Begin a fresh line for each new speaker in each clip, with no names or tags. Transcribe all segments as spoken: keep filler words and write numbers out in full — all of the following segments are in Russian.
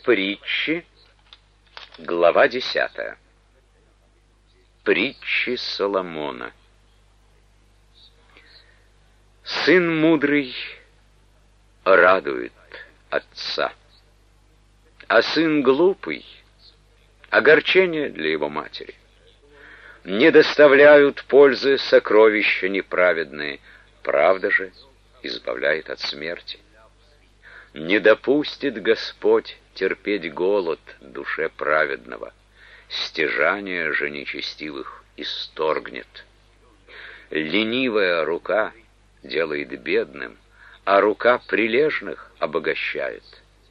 Притчи, глава десятая. Притчи Соломона. Сын мудрый радует отца, а сын глупый — огорчение для его матери. Не доставляют пользы сокровища неправедные, правда же избавляет от смерти. Не допустит Господь терпеть голод душе праведного, стяжание же нечестивых исторгнет. Ленивая рука делает бедным, а рука прилежных обогащает.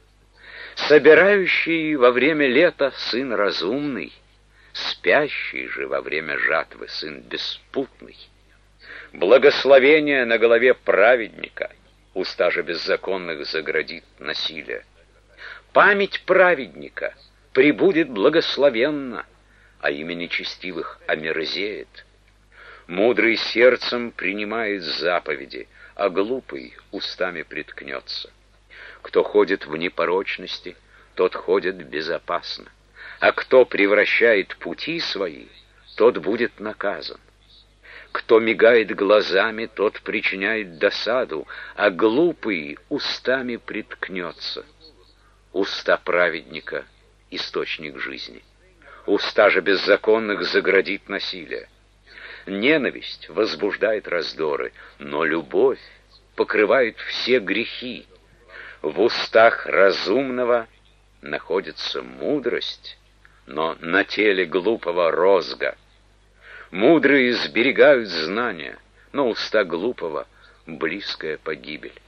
Собирающий во время лета сын разумный, спящий же во время жатвы сын беспутный. Благословение на голове праведника, уста же беззаконных заградит насилие. Память праведника пребудет благословенно, а имя нечестивых омерзеет. Мудрый сердцем принимает заповеди, а глупый устами приткнется. Кто ходит в непорочности, тот ходит безопасно, а кто превращает пути свои, тот будет наказан. Кто мигает глазами, тот причиняет досаду, а глупый устами приткнется. Уста праведника — источник жизни. Уста же беззаконных заградит насилие. Ненависть возбуждает раздоры, но любовь покрывает все грехи. В устах разумного находится мудрость, но на теле глупого розга. Мудрые сберегают знания, но уста глупого — близкая погибель.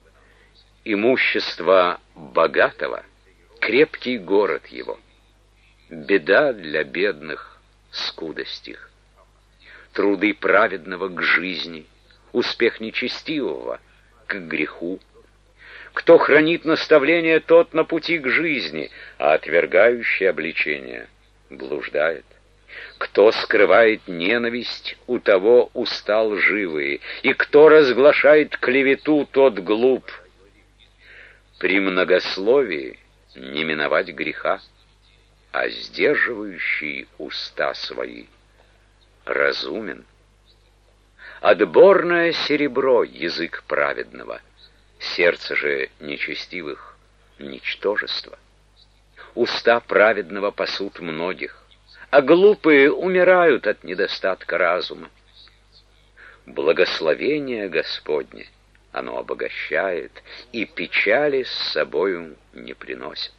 Имущество богатого — крепкий город его. Беда для бедных — скудость их. Труды праведного к жизни, успех нечестивого к греху. Кто хранит наставление, тот на пути к жизни, а отвергающий обличение блуждает. Кто скрывает ненависть, у того уста лживые, и кто разглашает клевету, тот глуп. При многословии не миновать греха, а сдерживающий уста свои разумен. Отборное серебро — язык праведного, сердце же нечестивых — ничтожество. Уста праведного пасут многих, а глупые умирают от недостатка разума. Благословение Господне оно обогащает, и печали с собою не приносит.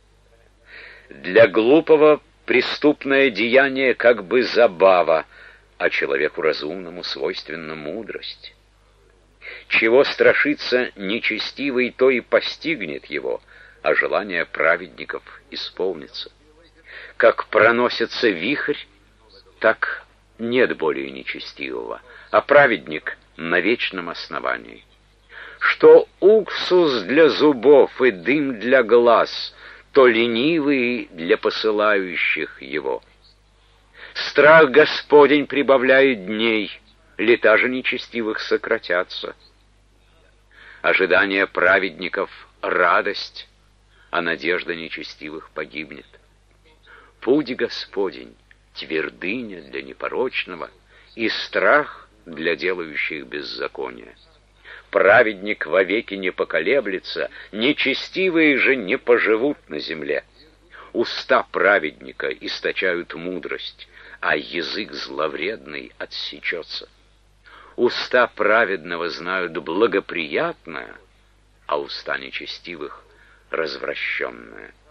Для глупого преступное деяние как бы забава, а человеку разумному свойственна мудрость. Чего страшится нечестивый, то и постигнет его, а желание праведников исполнится. Как проносится вихрь, так нет более нечестивого, а праведник на вечном основании. Что уксус для зубов и дым для глаз, то ленивый для посылающих его. Страх Господень прибавляет дней, лета же нечестивых сократятся. Ожидание праведников — радость, а надежда нечестивых погибнет. Путь Господень — твердыня для непорочного, и страх для делающих беззаконие. Праведник вовеки не поколеблется, нечестивые же не поживут на земле. Уста праведника источают мудрость, а язык зловредный отсечется. Уста праведного знают благоприятное, а уста нечестивых — развращенное.